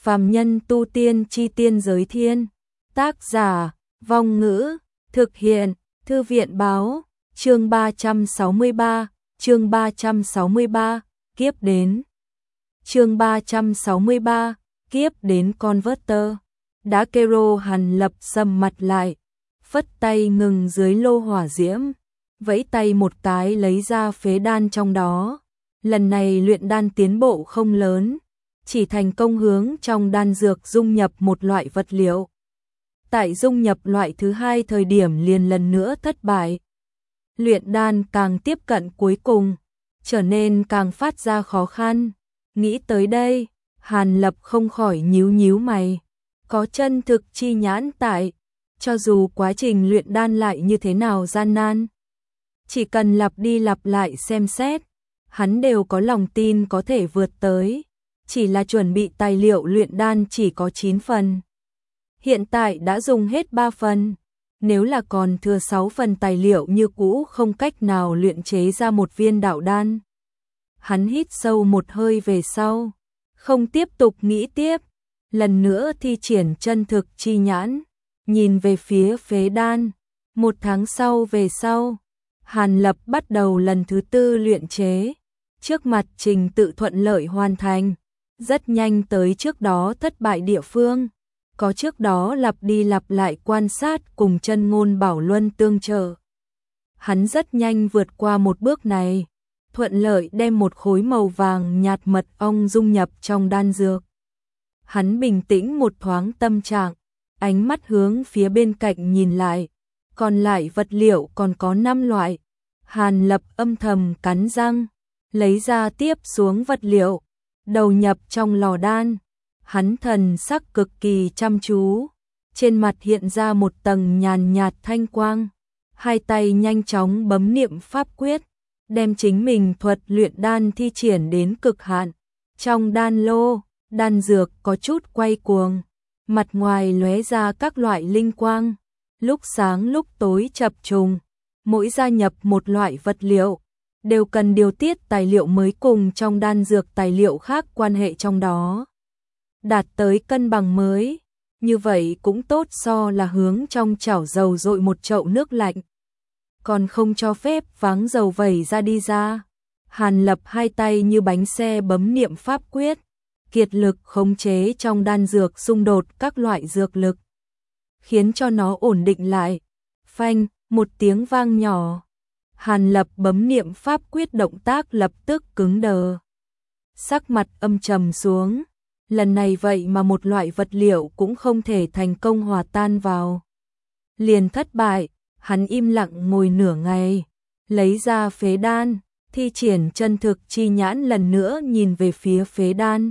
Phàm nhân tu tiên chi tiên giới thiên. Tác giả, Vong Ngữ, thực hiện, Thư viện báo, chương 363, chương 363, kiếp đến. Chương 363, kiếp đến Converter. Đã Kero Hàn Lập sầm mặt lại, phất tay ngừng dưới lô hỏa diễm, vẫy tay một cái lấy ra phế đan trong đó. Lần này luyện đan tiến bộ không lớn, chỉ thành công hướng trong đan dược dung nhập một loại vật liệu. Tại dung nhập loại thứ hai thời điểm liền lần nữa thất bại. Luyện đan càng tiếp cận cuối cùng, trở nên càng phát ra khó khăn. Nghĩ tới đây, Hàn Lập không khỏi nhíu nhíu mày. Có chân thực chi nhãn tại, cho dù quá trình luyện đan lại như thế nào gian nan, chỉ cần lặp đi lặp lại xem xét, hắn đều có lòng tin có thể vượt tới. Chỉ là chuẩn bị tài liệu luyện đan chỉ có 9 phần. Hiện tại đã dùng hết 3 phần. Nếu là còn thừa 6 phần tài liệu như cũ không cách nào luyện chế ra một viên đạo đan. Hắn hít sâu một hơi về sau, không tiếp tục nghĩ tiếp, lần nữa thi triển chân thực chi nhãn, nhìn về phía phế đan. 1 tháng sau về sau, Hàn Lập bắt đầu lần thứ 4 luyện chế. Trước mặt trình tự thuận lợi hoàn thành, rất nhanh tới trước đó thất bại địa phương. Có trước đó lặp đi lặp lại quan sát cùng chân ngôn bảo luân tương trợ. Hắn rất nhanh vượt qua một bước này, thuận lợi đem một khối màu vàng nhạt mật ong dung nhập trong đan dược. Hắn bình tĩnh một thoáng tâm trạng, ánh mắt hướng phía bên cạnh nhìn lại, còn lại vật liệu còn có 5 loại. Hàn Lập âm thầm cắn răng, lấy ra tiếp xuống vật liệu, đầu nhập trong lò đan. Hắn thần sắc cực kỳ chăm chú, trên mặt hiện ra một tầng nhàn nhạt thanh quang, hai tay nhanh chóng bấm niệm pháp quyết, đem chính mình thuật luyện đan thi triển đến cực hạn. Trong đan lô, đan dược có chút quay cuồng, mặt ngoài lóe ra các loại linh quang, lúc sáng lúc tối chập trùng, mỗi gia nhập một loại vật liệu, đều cần điều tiết tài liệu mới cùng trong đan dược tài liệu khác quan hệ trong đó, đạt tới cân bằng mới. Như vậy cũng tốt so là hướng trong chảo dầu dội một chậu nước lạnh, còn không cho phép váng dầu vẩy ra đi ra. Hàn Lập hai tay như bánh xe bấm niệm pháp quyết, kiệt lực khống chế trong đan dược xung đột các loại dược lực, khiến cho nó ổn định lại. Phanh, một tiếng vang nhỏ. Hàn Lập bấm niệm pháp quyết động tác lập tức cứng đờ. Sắc mặt âm trầm xuống. Lần này vậy mà một loại vật liệu cũng không thể thành công hòa tan vào. Liền thất bại, hắn im lặng ngồi nửa ngày, lấy ra phế đan, thi triển chân thực chi nhãn lần nữa nhìn về phía phế đan.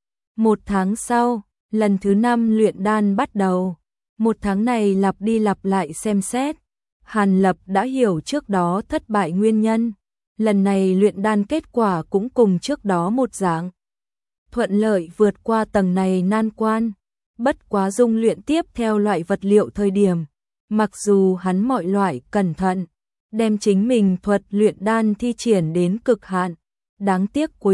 1 tháng sau, lần thứ 5 luyện đan bắt đầu. 1 tháng này lặp đi lặp lại xem xét, Hàn Lập đã hiểu trước đó thất bại nguyên nhân. Lần này luyện đan kết quả cũng cùng trước đó một dạng, thuận lợi vượt qua tầng này nan quan. Bất quá dung luyện tiếp theo loại vật liệu thời điểm, mặc dù hắn mọi loại cẩn thận, đem chính mình thuật luyện đan thi triển đến cực hạn, đáng tiếc cuối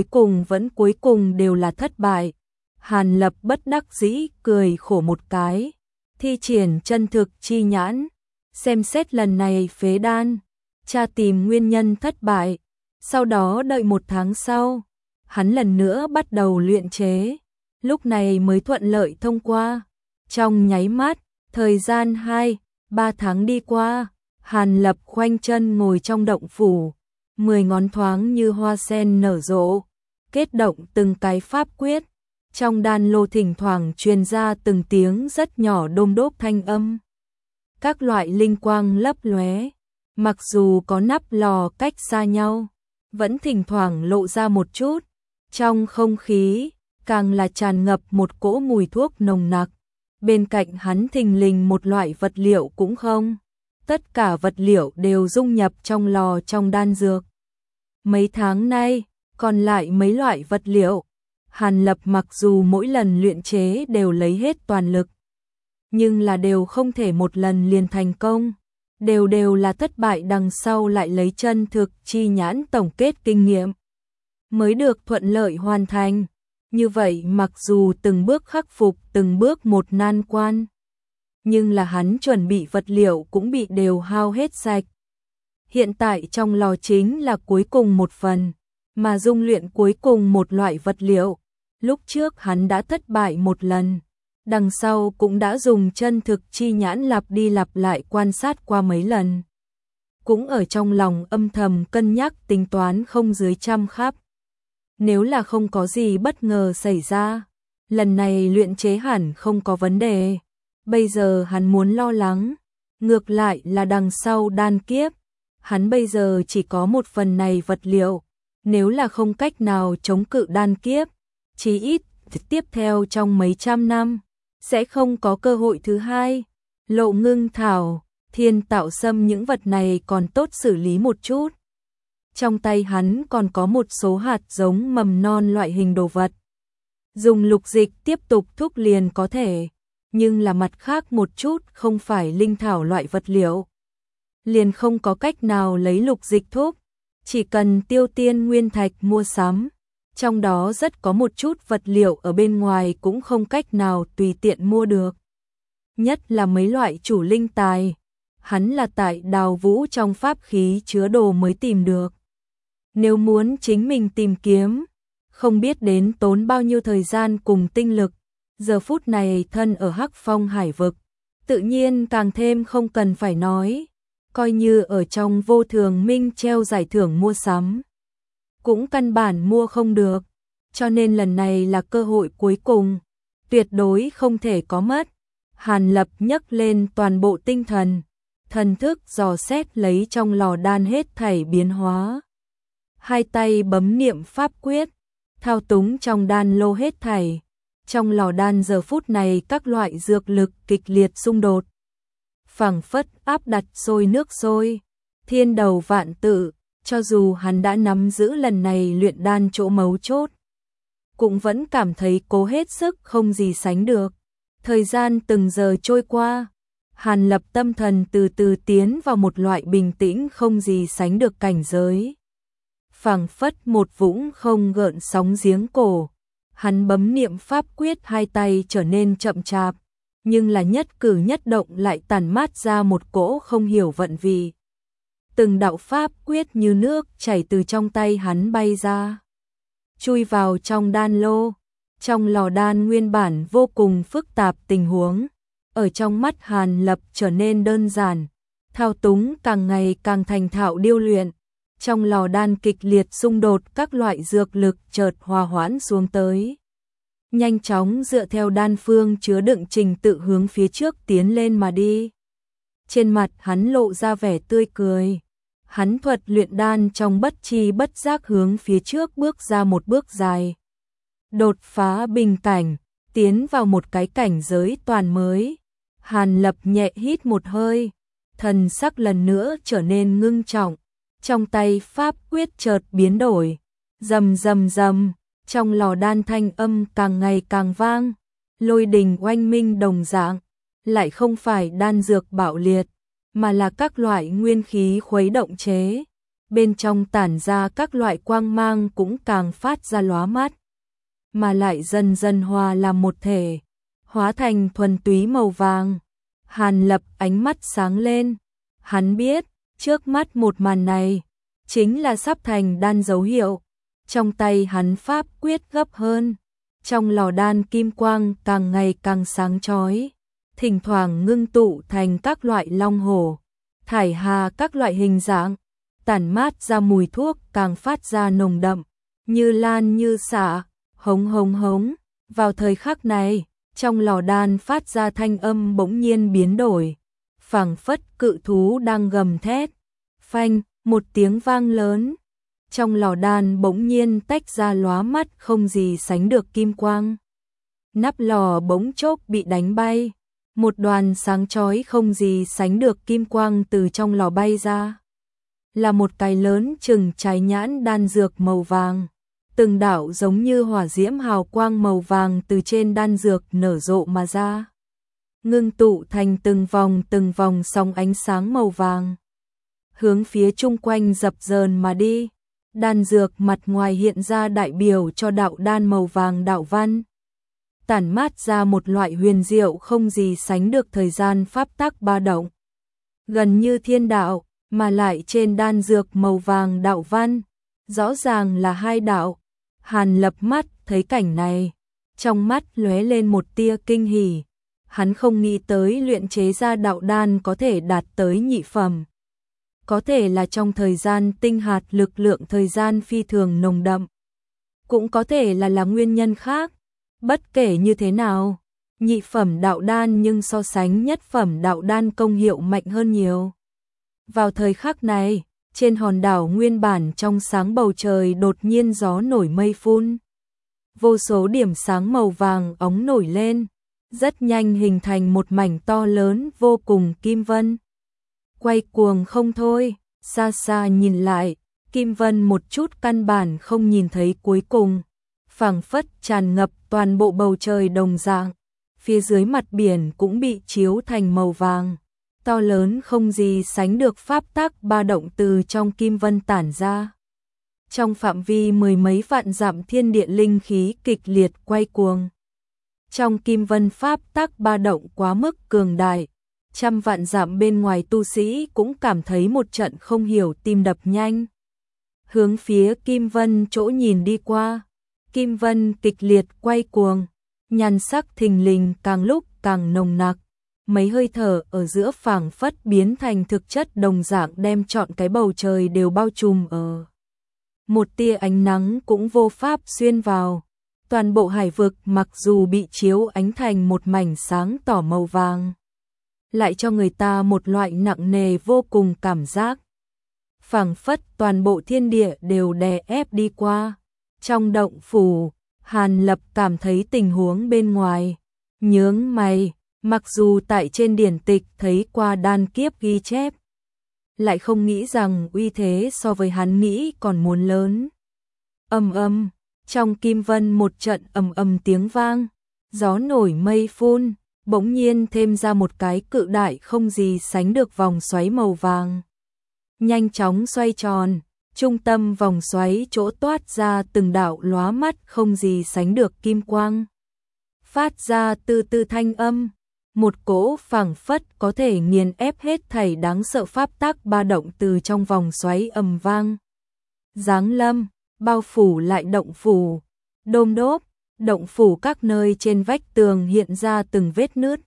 cùng đều là thất bại. Hàn Lập bất đắc dĩ cười khổ một cái, thi triển chân thực chi nhãn, xem xét lần này phế đan, tra tìm nguyên nhân thất bại. Sau đó đợi 1 tháng sau, hắn lần nữa bắt đầu luyện chế, lúc này mới thuận lợi thông qua. Trong nháy mắt, thời gian 2-3 tháng đi qua, Hàn Lập khoanh chân ngồi trong động phủ, 10 ngón thoáng như hoa sen nở rộ, kết động từng cái pháp quyết. Trong đan lô thỉnh thoảng truyền ra từng tiếng rất nhỏ đôm đốp thanh âm. Các loại linh quang lấp lóe, mặc dù có nắp lò cách xa nhau, vẫn thỉnh thoảng lộ ra một chút. Trong không khí, càng là tràn ngập một cỗ mùi thuốc nồng nặc. Bên cạnh hắn thình lình một loại vật liệu cũng không. Tất cả vật liệu đều dung nhập trong lò trong đan dược. Mấy tháng nay, còn lại mấy loại vật liệu, Hàn Lập mặc dù mỗi lần luyện chế đều lấy hết toàn lực, nhưng là đều không thể một lần liền thành công. Đều là thất bại, đằng sau lại lấy chân thực chi nhãn tổng kết kinh nghiệm, mới được thuận lợi hoàn thành. Như vậy mặc dù từng bước khắc phục từng bước một nan quan, nhưng là hắn chuẩn bị vật liệu cũng bị đều hao hết sạch. Hiện tại trong lò chính là cuối cùng một phần, mà dung luyện cuối cùng một loại vật liệu. Lúc trước hắn đã thất bại một lần, đằng sau cũng đã dùng chân thực chi nhãn lặp đi lặp lại quan sát qua mấy lần. Cũng ở trong lòng âm thầm cân nhắc tính toán không dưới 100 khắp. Nếu là không có gì bất ngờ xảy ra, lần này luyện chế hẳn không có vấn đề. Bây giờ hắn muốn lo lắng, ngược lại là đằng sau đan kiếp. Hắn bây giờ chỉ có một phần này vật liệu, nếu là không cách nào chống cự đan kiếp, chí ít tiếp theo trong mấy trăm năm, sẽ không có cơ hội thứ hai. Lộ ngưng thảo, thiên tạo sâm những vật này còn tốt xử lý một chút. Trong tay hắn còn có một số hạt giống mầm non loại hình đồ vật. Dùng lục dịch tiếp tục thúc liền có thể, nhưng là mặt khác một chút không phải linh thảo loại vật liệu. Liền không có cách nào lấy lục dịch thúc, chỉ cần tiêu tiên nguyên thạch mua sắm. Trong đó rất có một chút vật liệu ở bên ngoài cũng không cách nào tùy tiện mua được. Nhất là mấy loại chủ linh tài, hắn là tại Đào Vũ trong pháp khí chứa đồ mới tìm được. Nếu muốn chính mình tìm kiếm, không biết đến tốn bao nhiêu thời gian cùng tinh lực. Giờ phút này thân ở Hắc Phong hải vực, tự nhiên càng thêm không cần phải nói. Coi như ở trong Vô Thường Minh treo giải thưởng mua sắm, cũng căn bản mua không được. Cho nên lần này là cơ hội cuối cùng, tuyệt đối không thể có mất. Hàn Lập nhấc lên toàn bộ tinh thần, thần thức dò xét lấy trong lò đan hết thảy biến hóa. Hai tay bấm niệm pháp quyết, thao túng trong đan lô hết thảy. Trong lò đan giờ phút này các loại dược lực kịch liệt xung đột, phảng phất áp đặt sôi nước sôi, thiên đầu vạn tự. Cho dù hắn đã nắm giữ lần này luyện đan chỗ mấu chốt, cũng vẫn cảm thấy cố hết sức không gì sánh được. Thời gian từng giờ trôi qua, Hàn Lập tâm thần từ từ tiến vào một loại bình tĩnh không gì sánh được cảnh giới. Phảng phất một vũng không gợn sóng giếng cổ. Hắn bấm niệm pháp quyết, hai tay trở nên chậm chạp, nhưng là nhất cử nhất động lại tản mát ra một cỗ không hiểu vận vị. Từng đạo pháp quyết như nước chảy từ trong tay hắn bay ra, chui vào trong đan lô. Trong lò đan nguyên bản vô cùng phức tạp tình huống, ở trong mắt Hàn Lập trở nên đơn giản, thao túng càng ngày càng thành thạo điêu luyện. Trong lò đan kịch liệt xung đột, các loại dược lực chợt hòa hoãn xuống tới. Nhanh chóng dựa theo đan phương chứa đựng trình tự hướng phía trước tiến lên mà đi. Trên mặt hắn lộ ra vẻ tươi cười. Hắn thuật luyện đan trong bất tri bất giác hướng phía trước bước ra một bước dài. Đột phá bình cảnh, tiến vào một cái cảnh giới toàn mới. Hàn Lập nhẹ hít một hơi, thần sắc lần nữa trở nên ngưng trọng. Trong tay pháp quyết chợt biến đổi, rầm rầm rầm, trong lò đan thanh âm càng ngày càng vang, lôi đình oanh minh đồng dạng, lại không phải đan dược bạo liệt, mà là các loại nguyên khí khuấy động chế. Bên trong tản ra các loại quang mang cũng càng phát ra lóa mắt, mà lại dần dần hòa làm một thể, hóa thành thuần túy màu vàng. Hàn Lập ánh mắt sáng lên, hắn biết, trước mắt một màn này, chính là sắp thành đan dấu hiệu. Trong tay hắn pháp quyết gấp hơn, trong lò đan kim quang càng ngày càng sáng chói, thỉnh thoảng ngưng tụ thành các loại long hổ, thải hà các loại hình dạng, tản mát ra mùi thuốc càng phát ra nồng đậm, như lan như xạ, hống hống hống. Vào thời khắc này, trong lò đan phát ra thanh âm bỗng nhiên biến đổi, phảng phất cự thú đang gầm thét. Phanh, một tiếng vang lớn, trong lò đan bỗng nhiên tách ra lóa mắt không gì sánh được kim quang. Nắp lò bỗng chốc bị đánh bay, một đoàn sáng chói không gì sánh được kim quang từ trong lò bay ra. Là một cái lớn chừng trái nhãn đan dược màu vàng. Từng đạo giống như hỏa diễm hào quang màu vàng từ trên đan dược nở rộ mà ra, ngưng tụ thành từng vòng sóng ánh sáng màu vàng, hướng phía chung quanh dập dờn mà đi. Đan dược mặt ngoài hiện ra đại biểu cho đạo đan màu vàng đạo văn, tản mát ra một loại huyền diệu không gì sánh được thời gian pháp tắc ba động. Gần như thiên đạo, mà lại trên đan dược màu vàng đạo văn, rõ ràng là hai đạo. Hàn Lập mắt thấy cảnh này, trong mắt lóe lên một tia kinh hỉ. Hắn không nghĩ tới luyện chế ra đạo đan có thể đạt tới nhị phẩm. Có thể là trong thời gian tinh hạt lực lượng thời gian phi thường nồng đậm. Cũng có thể là nguyên nhân khác. Bất kể như thế nào, nhị phẩm đạo đan nhưng so sánh nhất phẩm đạo đan công hiệu mạnh hơn nhiều. Vào thời khắc này, trên hòn đảo nguyên bản trong sáng bầu trời đột nhiên gió nổi mây phun. Vô số điểm sáng màu vàng óng nổi lên, rất nhanh hình thành một mảnh to lớn vô cùng kim vân. Quay cuồng không thôi, xa xa nhìn lại, kim vân một chút căn bản không nhìn thấy cuối cùng, phảng phất tràn ngập toàn bộ bầu trời đồng dạng. Phía dưới mặt biển cũng bị chiếu thành màu vàng, to lớn không gì sánh được pháp tắc ba động từ trong kim vân tản ra. Trong phạm vi mười mấy vạn dặm thiên địa linh khí kịch liệt quay cuồng. Trong kim vân pháp tắc ba động quá mức cường đại, trăm vạn dặm bên ngoài tu sĩ cũng cảm thấy một trận không hiểu tim đập nhanh. Hướng phía kim vân chỗ nhìn đi qua, kim vân kịch liệt quay cuồng, nhan sắc thình lình càng lúc càng nồng nặc. Mấy hơi thở ở giữa phảng phất biến thành thực chất đồng dạng đem trọn cái bầu trời đều bao trùm ở. Một tia ánh nắng cũng vô pháp xuyên vào. Toàn bộ hải vực mặc dù bị chiếu ánh thành một mảnh sáng tỏ màu vàng, lại cho người ta một loại nặng nề vô cùng cảm giác. Phảng phất toàn bộ thiên địa đều đè ép đi qua. Trong động phủ, Hàn Lập cảm thấy tình huống bên ngoài, nhướng mày, mặc dù tại trên điển tịch thấy qua đan kiếp ghi chép, lại không nghĩ rằng uy thế so với hắn nghĩ còn muốn lớn. Ầm ầm, trong kim vân một trận ầm ầm tiếng vang, gió nổi mây phun, bỗng nhiên thêm ra một cái cự đại không gì sánh được vòng xoáy màu vàng. Nhanh chóng xoay tròn, trung tâm vòng xoáy chỗ toát ra từng đạo lóa mắt không gì sánh được kim quang. Phát ra từ từ thanh âm, một cỗ phảng phất có thể nghiền ép hết thảy đáng sợ pháp tắc ba động từ trong vòng xoáy ầm vang. Giáng lâm, bao phủ lại động phủ, đôm đốp, động phủ các nơi trên vách tường hiện ra từng vết nứt.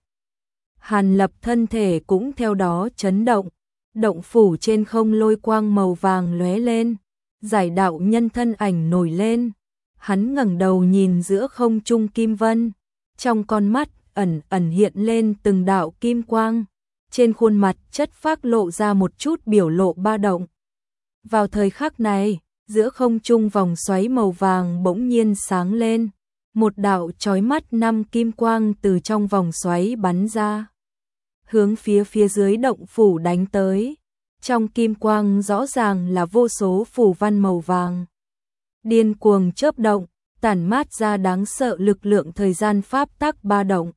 Hàn Lập thân thể cũng theo đó chấn động, động phủ trên không lôi quang màu vàng lóe lên, giải đạo nhân thân ảnh nổi lên. Hắn ngẩng đầu nhìn giữa không trung kim vân, trong con mắt ẩn ẩn hiện lên từng đạo kim quang, trên khuôn mặt chất phác lộ ra một chút biểu lộ ba động. Vào thời khắc này, giữa không trung vòng xoáy màu vàng bỗng nhiên sáng lên, một đạo chói mắt năm kim quang từ trong vòng xoáy bắn ra, hướng phía dưới động phủ đánh tới. Trong kim quang rõ ràng là vô số phù văn màu vàng, điên cuồng chớp động, tản mát ra đáng sợ lực lượng thời gian pháp tắc ba động.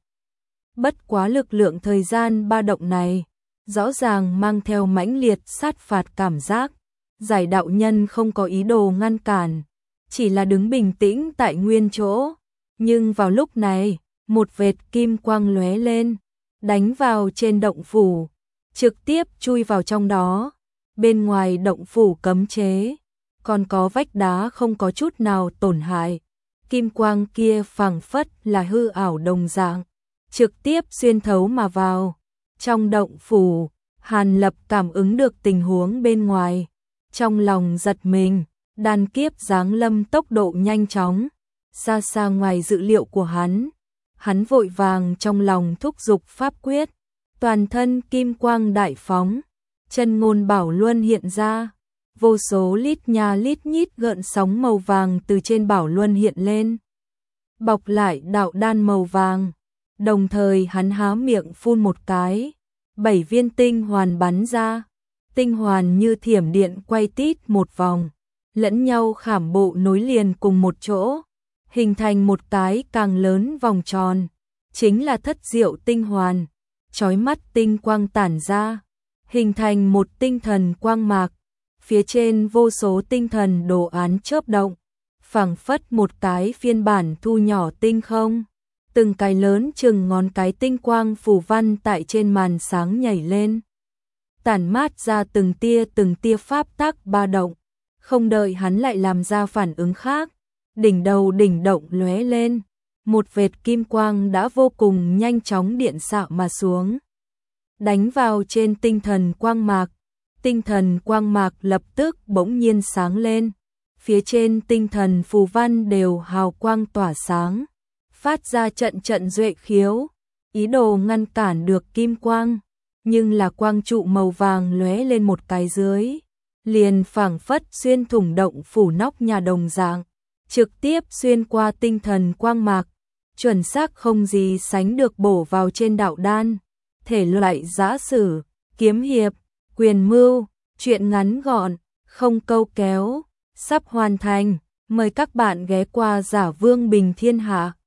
Bất quá lực lượng thời gian ba động này, rõ ràng mang theo mãnh liệt sát phạt cảm giác. Giải đạo nhân không có ý đồ ngăn cản, chỉ là đứng bình tĩnh tại nguyên chỗ. Nhưng vào lúc này, một vệt kim quang lóe lên, đánh vào trên động phủ, trực tiếp chui vào trong đó. Bên ngoài động phủ cấm chế, còn có vách đá không có chút nào tổn hại. Kim quang kia phảng phất là hư ảo đồng dạng, trực tiếp xuyên thấu mà vào. Trong động phủ, Hàn Lập cảm ứng được tình huống bên ngoài, trong lòng giật mình, đan kiếp giáng lâm tốc độ nhanh chóng, xa xa ngoài dự liệu của hắn. Hắn vội vàng trong lòng thúc giục pháp quyết, toàn thân kim quang đại phóng, chân ngôn bảo luân hiện ra, vô số lít nha lít nhít gợn sóng màu vàng từ trên bảo luân hiện lên, bọc lại đạo đan màu vàng. Đồng thời hắn há miệng phun một cái, 7 viên tinh hoàn bắn ra, tinh hoàn như thiểm điện quay tít một vòng, lẫn nhau khảm bộ nối liền cùng một chỗ, hình thành một cái càng lớn vòng tròn, chính là thất diệu tinh hoàn. Chói mắt tinh quang tản ra, hình thành một tinh thần quang mạc, phía trên vô số tinh thần đồ án chớp động, phảng phất một cái phiên bản thu nhỏ tinh không. Từng cái lớn chừng ngón cái tinh quang phù văn tại trên màn sáng nhảy lên, tản mát ra từng tia pháp tắc ba động. Không đợi hắn lại làm ra phản ứng khác, đỉnh đầu đỉnh động lóe lên, một vệt kim quang đã vô cùng nhanh chóng điện xạ mà xuống, đánh vào trên tinh thần quang mạc. Tinh thần quang mạc lập tức bỗng nhiên sáng lên, phía trên tinh thần phù văn đều hào quang tỏa sáng, phát ra trận trận duệ khiếu, ý đồ ngăn cản được kim quang, nhưng là quang trụ màu vàng lóe lên một cái dưới, liền phảng phất xuyên thủng động phủ nóc nhà đồng dạng, trực tiếp xuyên qua tinh thần quang mạc, chuẩn xác không gì sánh được bổ vào trên đạo đan. Thể loại giã sử, kiếm hiệp, quyền mưu, truyện ngắn gọn, không câu kéo, sắp hoàn thành. Mời các bạn ghé qua Giả Vương Bình Thiên Hạ.